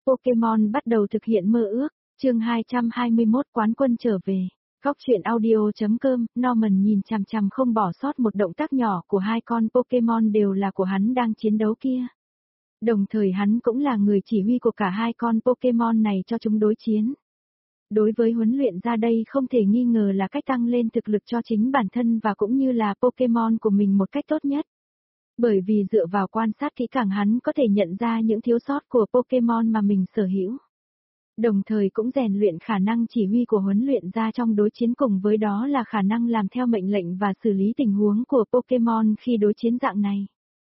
Pokemon bắt đầu thực hiện mơ ước, chương 221 quán quân trở về. Góc truyện audio.com, Norman nhìn chằm chằm không bỏ sót một động tác nhỏ của hai con Pokemon đều là của hắn đang chiến đấu kia. Đồng thời hắn cũng là người chỉ huy của cả hai con Pokemon này cho chúng đối chiến. Đối với huấn luyện ra đây không thể nghi ngờ là cách tăng lên thực lực cho chính bản thân và cũng như là Pokemon của mình một cách tốt nhất. Bởi vì dựa vào quan sát kỹ càng hắn có thể nhận ra những thiếu sót của Pokemon mà mình sở hữu. Đồng thời cũng rèn luyện khả năng chỉ huy của huấn luyện ra trong đối chiến, cùng với đó là khả năng làm theo mệnh lệnh và xử lý tình huống của Pokemon khi đối chiến dạng này.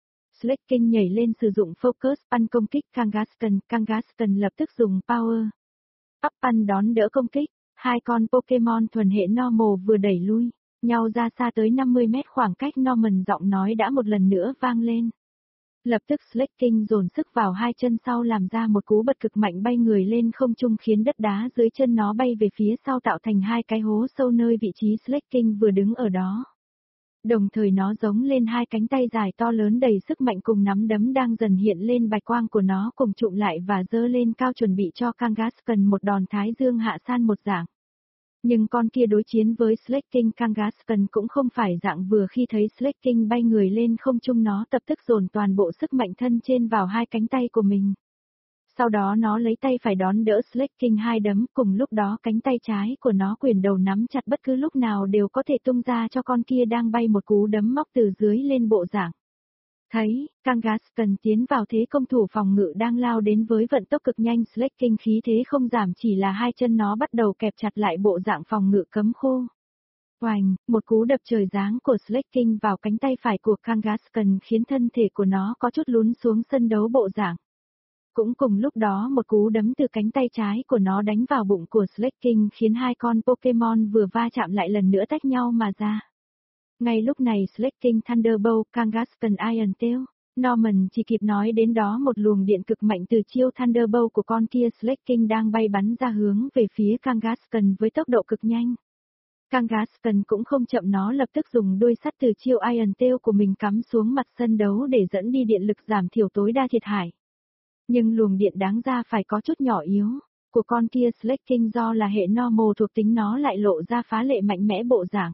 Slaking nhảy lên sử dụng Focus Punch công kích Kangaskhan lập tức dùng Power Up Punch đón đỡ công kích. Hai con Pokemon thuần hệ Normal vừa đẩy lui nhau ra xa tới 50 mét, khoảng cách Norman giọng nói đã một lần nữa vang lên. Lập tức Slaking dồn sức vào hai chân sau làm ra một cú bật cực mạnh bay người lên không trung, khiến đất đá dưới chân nó bay về phía sau tạo thành hai cái hố sâu nơi vị trí Slaking vừa đứng ở đó. Đồng thời nó giống lên hai cánh tay dài to lớn đầy sức mạnh cùng nắm đấm đang dần hiện lên bạch quang của nó cùng trụm lại và giơ lên cao chuẩn bị cho Kangaskhan một đòn thái dương hạ san một dạng. Nhưng con kia đối chiến với Slaking Kangaskhan cũng không phải dạng vừa, khi thấy Slaking bay người lên không trung nó lập tức dồn toàn bộ sức mạnh thân trên vào hai cánh tay của mình. Sau đó nó lấy tay phải đón đỡ Slaking hai đấm, cùng lúc đó cánh tay trái của nó quyền đầu nắm chặt, bất cứ lúc nào đều có thể tung ra cho con kia đang bay một cú đấm móc từ dưới lên bộ dạng. Thấy, Kangaskhan tiến vào thế công thủ phòng ngự đang lao đến với vận tốc cực nhanh, Slaking khí thế không giảm, chỉ là hai chân nó bắt đầu kẹp chặt lại bộ dạng phòng ngự cấm khô. Oành, một cú đập trời giáng của Slaking vào cánh tay phải của Kangaskhan khiến thân thể của nó có chút lún xuống sân đấu bộ dạng. Cũng cùng lúc đó một cú đấm từ cánh tay trái của nó đánh vào bụng của Slaking khiến hai con Pokemon vừa va chạm lại lần nữa tách nhau mà ra. Ngay lúc này Slaking Thunderbolt, Kangaskhan Iron Tail, Norman chỉ kịp nói đến đó một luồng điện cực mạnh từ chiêu Thunderbolt của con kia Slaking đang bay bắn ra hướng về phía Kangaskhan với tốc độ cực nhanh. Kangaskhan cũng không chậm, nó lập tức dùng đuôi sắt từ chiêu Iron Tail của mình cắm xuống mặt sân đấu để dẫn đi điện lực giảm thiểu tối đa thiệt hại. Nhưng luồng điện đáng ra phải có chút nhỏ yếu của con kia Slaking do là hệ normal thuộc tính nó lại lộ ra phá lệ mạnh mẽ bộ dạng.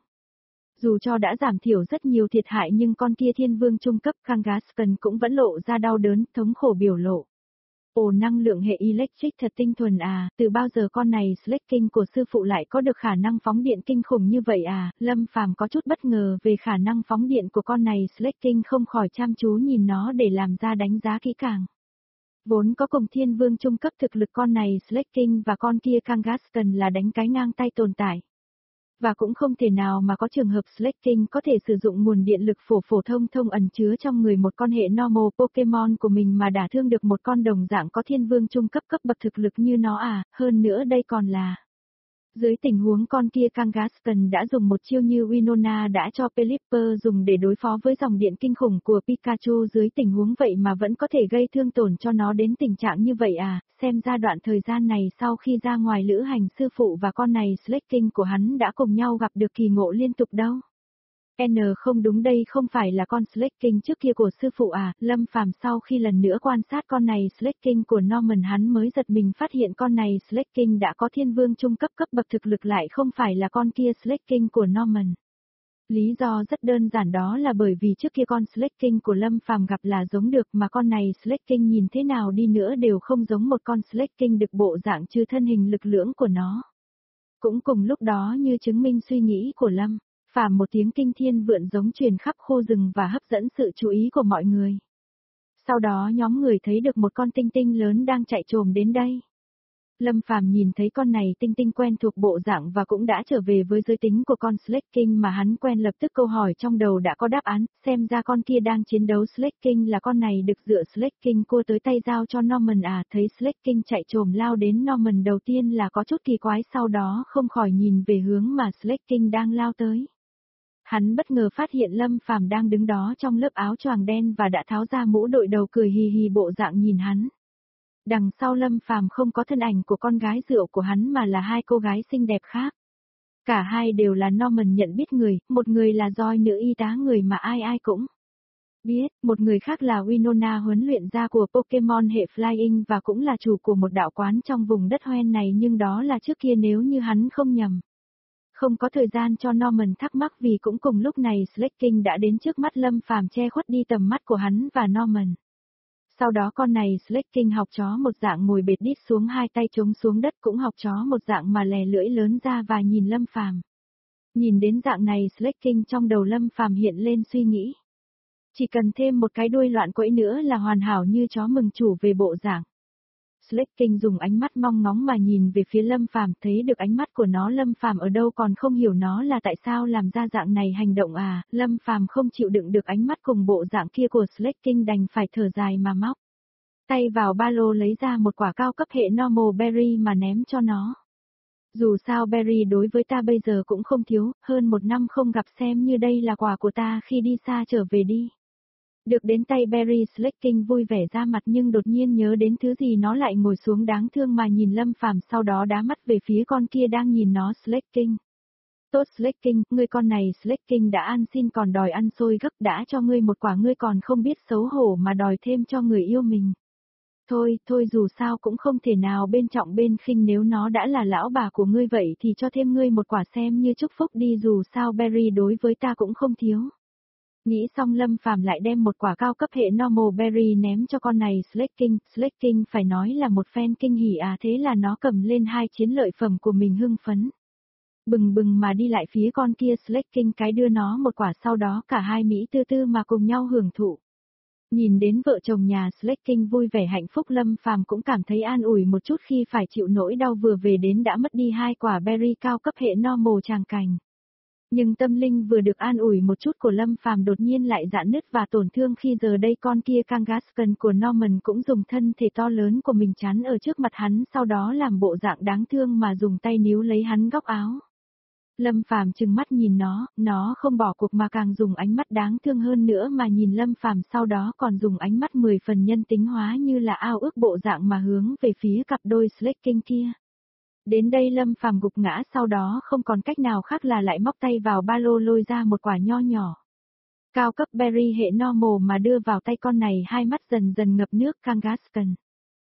Dù cho đã giảm thiểu rất nhiều thiệt hại nhưng con kia thiên vương trung cấp Kangaskhan cũng vẫn lộ ra đau đớn, thống khổ biểu lộ. Ồ, năng lượng hệ electric thật tinh thuần à, từ bao giờ con này Slaking của sư phụ lại có được khả năng phóng điện kinh khủng như vậy à, Lâm Phàm có chút bất ngờ về khả năng phóng điện của con này Slaking, không khỏi chăm chú nhìn nó để làm ra đánh giá kỹ càng. Vốn có cùng thiên vương trung cấp thực lực, con này Slaking và con kia Kangaskhan là đánh cái ngang tay tồn tại. Và cũng không thể nào mà có trường hợp Slaking có thể sử dụng nguồn điện lực phổ thông ẩn chứa trong người một con hệ normal Pokemon của mình mà đả thương được một con đồng dạng có thiên vương trung cấp bậc thực lực như nó à, hơn nữa đây còn là. Dưới tình huống con kia Kangaskhan đã dùng một chiêu như Winona đã cho Pelipper dùng để đối phó với dòng điện kinh khủng của Pikachu, dưới tình huống vậy mà vẫn có thể gây thương tổn cho nó đến tình trạng như vậy à, xem ra đoạn thời gian này sau khi ra ngoài lữ hành sư phụ và con này Slaking của hắn đã cùng nhau gặp được kỳ ngộ liên tục đâu. Không đúng, đây không phải là con Slaking trước kia của sư phụ à, Lâm Phàm sau khi lần nữa quan sát con này Slaking của Norman hắn mới giật mình phát hiện con này Slaking đã có thiên vương trung cấp bậc thực lực, lại không phải là con kia Slaking của Norman. Lý do rất đơn giản, đó là bởi vì trước kia con Slaking của Lâm Phàm gặp là giống được, mà con này Slaking nhìn thế nào đi nữa đều không giống một con Slaking được bộ dạng trừ thân hình lực lưỡng của nó. Cũng cùng lúc đó như chứng minh suy nghĩ của Lâm Phàm, một tiếng kinh thiên vượn giống truyền khắp khu rừng và hấp dẫn sự chú ý của mọi người. Sau đó nhóm người thấy được một con tinh tinh lớn đang chạy trồm đến đây. Lâm Phàm nhìn thấy con này tinh tinh quen thuộc bộ dạng và cũng đã trở về với giới tính của con Slaking mà hắn quen, lập tức câu hỏi trong đầu đã có đáp án, xem ra con kia đang chiến đấu Slaking là con này được dựa Slaking cua tới tay giao cho Norman à. Thấy Slaking chạy trồm lao đến Norman, đầu tiên là có chút kỳ quái, sau đó không khỏi nhìn về hướng mà Slaking đang lao tới. Hắn bất ngờ phát hiện Lâm Phàm đang đứng đó trong lớp áo choàng đen và đã tháo ra mũ đội đầu, cười hì hì bộ dạng nhìn hắn. Đằng sau Lâm Phàm không có thân ảnh của con gái rượu của hắn mà là hai cô gái xinh đẹp khác. Cả hai đều là Norman nhận biết người, một người là Joy, nữ y tá người mà ai ai cũng Biết, một người khác là Winona huấn luyện gia của Pokemon hệ Flying và cũng là chủ của một đạo quán trong vùng đất hoen này nhưng đó là trước kia nếu như hắn không nhầm. Không có thời gian cho Norman thắc mắc vì cũng cùng lúc này Slaking đã đến trước mắt Lâm Phàm che khuất đi tầm mắt của hắn và Norman. Sau đó con này Slaking học chó một dạng ngồi bệt đít xuống hai tay chống xuống đất cũng học chó một dạng mà lè lưỡi lớn ra và nhìn Lâm Phàm. Nhìn đến dạng này Slaking trong đầu Lâm Phàm hiện lên suy nghĩ. Chỉ cần thêm một cái đuôi loạn quẫy nữa là hoàn hảo như chó mừng chủ về bộ dạng. Slaking dùng ánh mắt mong ngóng mà nhìn về phía Lâm Phàm, thấy được ánh mắt của nó. Lâm Phàm ở đâu còn không hiểu nó là tại sao làm ra dạng này hành động à, Lâm Phàm không chịu đựng được ánh mắt cùng bộ dạng kia của Slaking đành phải thở dài mà móc tay vào ba lô lấy ra một quả cao cấp hệ Normal Berry mà ném cho nó. Dù sao Berry đối với ta bây giờ cũng không thiếu, hơn một năm không gặp xem như đây là quà của ta khi đi xa trở về đi. Được đến tay Berry Slaking vui vẻ ra mặt nhưng đột nhiên nhớ đến thứ gì nó lại ngồi xuống đáng thương mà nhìn Lâm Phàm sau đó đá mắt về phía con kia đang nhìn nó Slaking. Tốt Slaking, ngươi con này Slaking đã ăn xin còn đòi ăn xôi gấc đã cho ngươi một quả ngươi còn không biết xấu hổ mà đòi thêm cho người yêu mình. Thôi dù sao cũng không thể nào bên trọng bên khinh nếu nó đã là lão bà của ngươi vậy thì cho thêm ngươi một quả xem như chúc phúc đi dù sao Berry đối với ta cũng không thiếu. Nghĩ xong Lâm Phàm lại đem một quả cao cấp hệ Normal Berry ném cho con này Slaking phải nói là một fan kinh hỉ à thế là nó cầm lên hai chiến lợi phẩm của mình hưng phấn. Bừng bừng mà đi lại phía con kia Slaking cái đưa nó một quả sau đó cả hai Mỹ tư tư mà cùng nhau hưởng thụ. Nhìn đến vợ chồng nhà Slaking vui vẻ hạnh phúc Lâm Phàm cũng cảm thấy an ủi một chút khi phải chịu nỗi đau vừa về đến đã mất đi hai quả berry cao cấp hệ Normal tràng cảnh. Nhưng tâm linh vừa được an ủi một chút của Lâm Phàm đột nhiên lại rạn nứt và tổn thương khi giờ đây con kia Kangaskhan của Norman cũng dùng thân thể to lớn của mình chắn ở trước mặt hắn sau đó làm bộ dạng đáng thương mà dùng tay níu lấy hắn góc áo. Lâm Phàm trừng mắt nhìn nó không bỏ cuộc mà càng dùng ánh mắt đáng thương hơn nữa mà nhìn Lâm Phàm sau đó còn dùng ánh mắt 10 phần nhân tính hóa như là ao ước bộ dạng mà hướng về phía cặp đôi Slaking kia. Đến đây Lâm Phàm gục ngã sau đó không còn cách nào khác là lại móc tay vào ba lô lôi ra một quả nho nhỏ. Cao cấp berry hệ normal mà đưa vào tay con này hai mắt dần dần ngập nước Kangaskhan.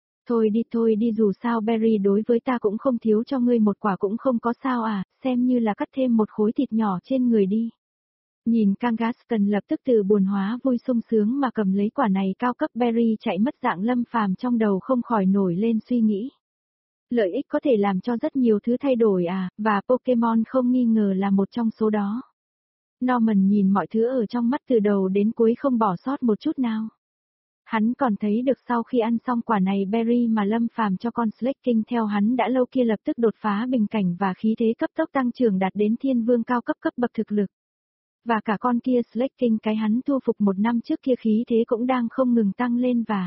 Thôi đi dù sao berry đối với ta cũng không thiếu cho ngươi một quả cũng không có sao à, xem như là cắt thêm một khối thịt nhỏ trên người đi. Nhìn Kangaskhan lập tức từ buồn hóa vui sung sướng mà cầm lấy quả này cao cấp berry chạy mất dạng Lâm Phàm trong đầu không khỏi nổi lên suy nghĩ. Lợi ích có thể làm cho rất nhiều thứ thay đổi à, và Pokemon không nghi ngờ là một trong số đó. Norman nhìn mọi thứ ở trong mắt từ đầu đến cuối không bỏ sót một chút nào. Hắn còn thấy được sau khi ăn xong quả này berry mà Lâm Phàm cho con Slaking theo hắn đã lâu kia lập tức đột phá bình cảnh và khí thế cấp tốc tăng trưởng đạt đến thiên vương cao cấp cấp bậc thực lực. Và cả con kia Slaking cái hắn thu phục một năm trước kia khí thế cũng đang không ngừng tăng lên và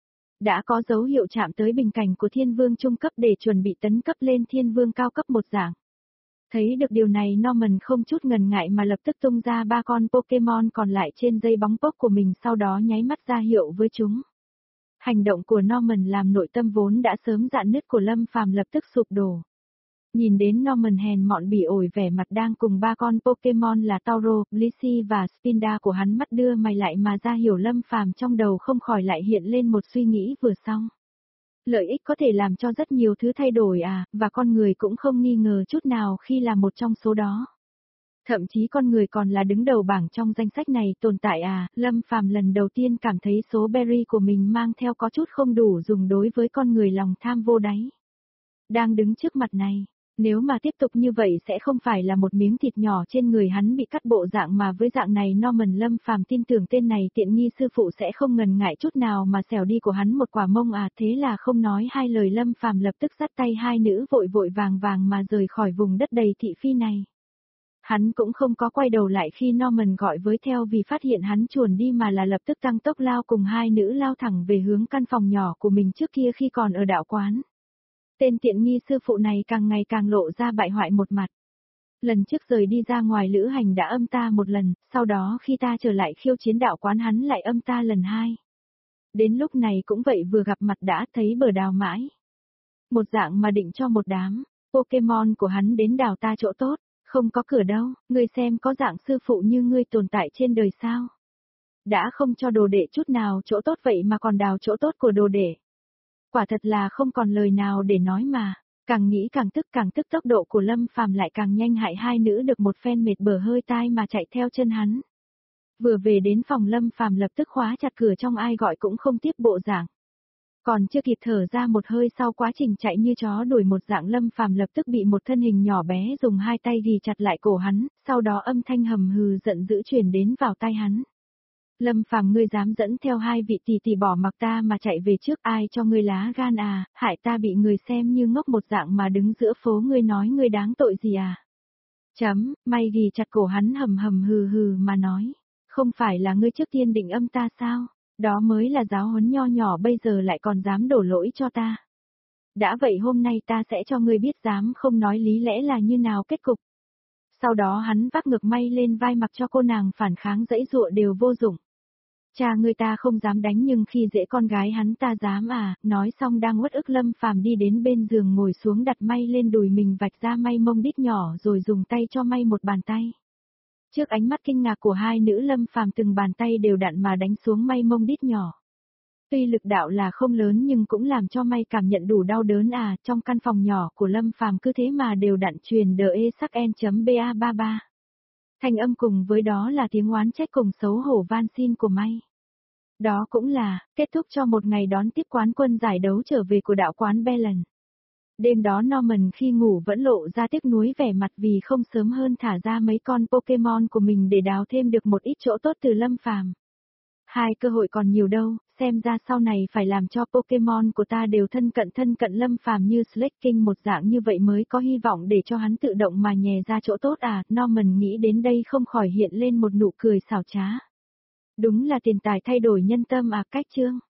đã có dấu hiệu chạm tới bình cảnh của thiên vương trung cấp để chuẩn bị tấn cấp lên thiên vương cao cấp một dạng. Thấy được điều này Norman không chút ngần ngại mà lập tức tung ra ba con Pokemon còn lại trên dây bóng pok của mình sau đó nháy mắt ra hiệu với chúng. Hành động của Norman làm nội tâm vốn đã sớm rạn nứt của Lâm Phàm lập tức sụp đổ. Nhìn đến Norman hèn mọn bỉ ổi vẻ mặt đang cùng ba con Pokemon là Tauro, Blissey và Spinda của hắn mắt đưa mày lại mà ra hiểu Lâm Phàm trong đầu không khỏi lại hiện lên một suy nghĩ vừa xong. Lợi ích có thể làm cho rất nhiều thứ thay đổi à, và con người cũng không nghi ngờ chút nào khi là một trong số đó. Thậm chí con người còn là đứng đầu bảng trong danh sách này tồn tại à, Lâm Phàm lần đầu tiên cảm thấy số berry của mình mang theo có chút không đủ dùng đối với con người lòng tham vô đáy. Đang đứng trước mặt này, nếu mà tiếp tục như vậy sẽ không phải là một miếng thịt nhỏ trên người hắn bị cắt bộ dạng mà với dạng này Norman Lâm Phàm tin tưởng tên này tiện nghi sư phụ sẽ không ngần ngại chút nào mà xẻo đi của hắn một quả mông à thế là không nói hai lời Lâm Phàm lập tức dắt tay hai nữ vội vàng mà rời khỏi vùng đất đầy thị phi này. Hắn cũng không có quay đầu lại khi Norman gọi với theo vì phát hiện hắn chuồn đi mà là lập tức tăng tốc lao cùng hai nữ lao thẳng về hướng căn phòng nhỏ của mình trước kia khi còn ở đạo quán. Tên tiện nghi sư phụ này càng ngày càng lộ ra bại hoại một mặt. Lần trước rời đi ra ngoài lữ hành đã âm ta một lần, sau đó khi ta trở lại khiêu chiến đạo quán hắn lại âm ta lần hai. Đến lúc này cũng vậy vừa gặp mặt đã thấy bờ đào mãi. Một dạng mà định cho một đám Pokemon của hắn đến đào ta chỗ tốt, không có cửa đâu, ngươi xem có dạng sư phụ như ngươi tồn tại trên đời sao. Đã không cho đồ đệ chút nào chỗ tốt vậy mà còn đào chỗ tốt của đồ đệ. Quả thật là không còn lời nào để nói mà. Càng nghĩ càng tức tốc độ của Lâm Phàm lại càng nhanh, hại hai nữ được một phen mệt bở hơi tai mà chạy theo chân hắn. Vừa về đến phòng Lâm Phàm lập tức khóa chặt cửa trong, ai gọi cũng không tiếp bộ dạng. Còn chưa kịp thở ra một hơi, sau quá trình chạy như chó đuổi một dạng, Lâm Phàm lập tức bị một thân hình nhỏ bé dùng hai tay ghì chặt lại cổ hắn, sau đó âm thanh hầm hừ giận dữ truyền đến vào tai hắn. Lâm Phàm, ngươi dám dẫn theo hai vị tỷ tỷ bỏ mặc ta mà chạy về trước, ai cho ngươi lá gan à, hại ta bị người xem như ngốc một dạng mà đứng giữa phố, ngươi nói ngươi đáng tội gì à? May ghì chặt cổ hắn hầm hầm hừ hừ mà nói, không phải là ngươi trước tiên định âm ta sao? Đó mới là giáo huấn nho nhỏ, bây giờ lại còn dám đổ lỗi cho ta. Đã vậy hôm nay ta sẽ cho ngươi biết dám không nói lý lẽ là như nào kết cục. Sau đó hắn vác ngược may lên vai, mặc cho cô nàng phản kháng giãy giụa đều vô dụng. Cha ngươi ta không dám đánh nhưng khi dễ con gái hắn ta dám à, nói xong đang uất ức Lâm Phàm đi đến bên giường ngồi xuống đặt may lên đùi mình, vạch ra may mông đít nhỏ rồi dùng tay cho may một bàn tay. Trước ánh mắt kinh ngạc của hai nữ, Lâm Phàm từng bàn tay đều đặn mà đánh xuống may mông đít nhỏ. Tuy lực đạo là không lớn nhưng cũng làm cho may cảm nhận đủ đau đớn à, trong căn phòng nhỏ của Lâm Phàm cứ thế mà đều đặn truyền đờ e sắc en.ba33. Thanh âm cùng với đó là tiếng oán trách cùng xấu hổ van xin của may. Đó cũng là kết thúc cho một ngày đón tiếp quán quân giải đấu trở về của đạo quán Belen. Đêm đó Norman khi ngủ vẫn lộ ra tiếc nuối vẻ mặt vì không sớm hơn thả ra mấy con Pokemon của mình để đào thêm được một ít chỗ tốt từ Lâm Phàm. Hai cơ hội còn nhiều đâu, xem ra sau này phải làm cho Pokemon của ta đều thân cận Lâm Phàm như Slaking một dạng, như vậy mới có hy vọng để cho hắn tự động mà nhè ra chỗ tốt à. Norman nghĩ đến đây không khỏi hiện lên một nụ cười xảo trá. Đúng là tiền tài thay đổi nhân tâm à, cách chương.